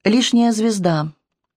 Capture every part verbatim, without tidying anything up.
Лишняя звезда.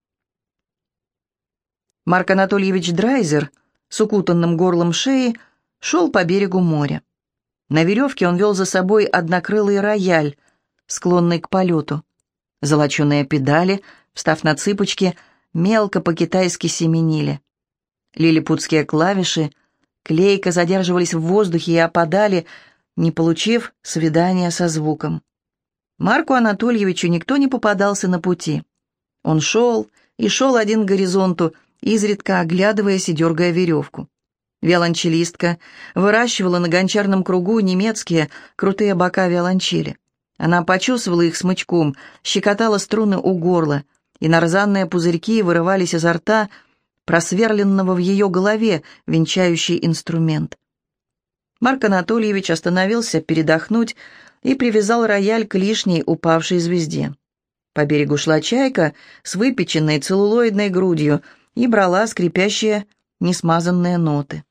Марк Анатольевич Драйзер с укутанным горлом шеи шел по берегу моря. На веревке он вел за собой однокрылый рояль, склонный к полету. Золоченые педали, встав на цыпочки, мелко по-китайски семенили. Лилипутские клавиши клейко задерживались в воздухе и опадали, не получив свидания со звуком. Марку Анатольевичу никто не попадался на пути. Он шел и шел один к горизонту, изредка оглядываясь и дергая веревку. Виолончелистка выращивала на гончарном кругу немецкие крутые бока виолончели. Она почесывала их смычком, щекотала струны у горла, и нарзанные пузырьки вырывались изо рта, просверленного в ее голове, венчающий инструмент. Марк Анатольевич остановился передохнуть и привязал рояль к лишней упавшей звезде. По берегу шла чайка с выпеченной целлулоидной грудью и брала скрипящие, несмазанные ноты.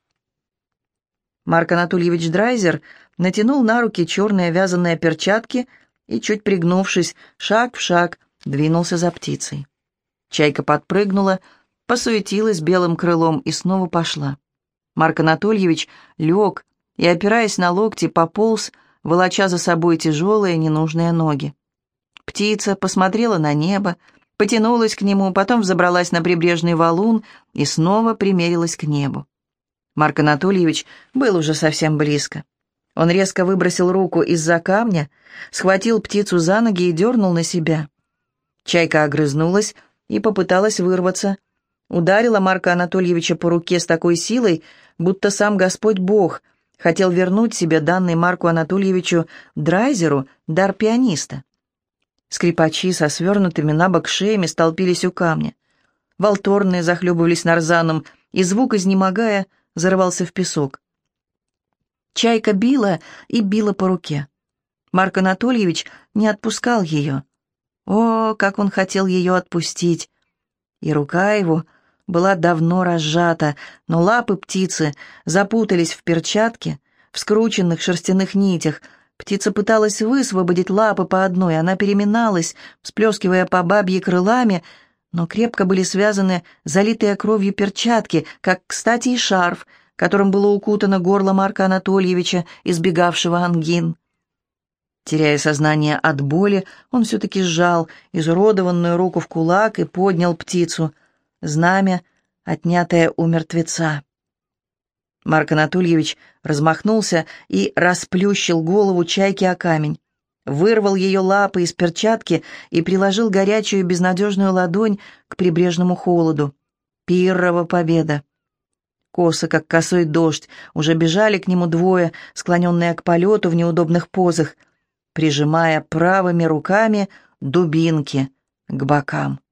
Марк Анатольевич Драйзер натянул на руки черные вязаные перчатки и, чуть пригнувшись, шаг в шаг, двинулся за птицей. Чайка подпрыгнула, посуетилась белым крылом и снова пошла. Марк Анатольевич лег и, опираясь на локти, пополз, волоча за собой тяжелые ненужные ноги. Птица посмотрела на небо, потянулась к нему, потом взобралась на прибрежный валун и снова примерилась к небу. Марк Анатольевич был уже совсем близко. Он резко выбросил руку из-за камня, схватил птицу за ноги и дернул на себя. Чайка огрызнулась и попыталась вырваться. Ударила Марка Анатольевича по руке с такой силой, будто сам Господь Бог хотел вернуть себе данный Марку Анатольевичу Драйзеру дар пианиста. Скрипачи со свернутыми на бок шеями столпились у камня. Валторные захлебывались нарзаном, и звук, изнемогая, зарывался в песок. Чайка била и била по руке. Марк Анатольевич не отпускал ее. О, как он хотел ее отпустить! И рука его была давно разжата, но лапы птицы запутались в перчатке, в скрученных шерстяных нитях. Птица пыталась высвободить лапы по одной, она переминалась, всплескивая по бабье крылами, но крепко были связаны залитые кровью перчатки, как, кстати, и шарф, которым было укутано горло Марка Анатольевича, избегавшего ангин. Теряя сознание от боли, он все-таки сжал изуродованную руку в кулак и поднял птицу, знамя, отнятое у мертвеца. Марк Анатольевич размахнулся и расплющил голову чайки о камень, вырвал ее лапы из перчатки и приложил горячую безнадежную ладонь к прибрежному холоду. Пиррова победа! Косо, как косой дождь, уже бежали к нему двое, склоненные к полету в неудобных позах, прижимая правыми руками дубинки к бокам.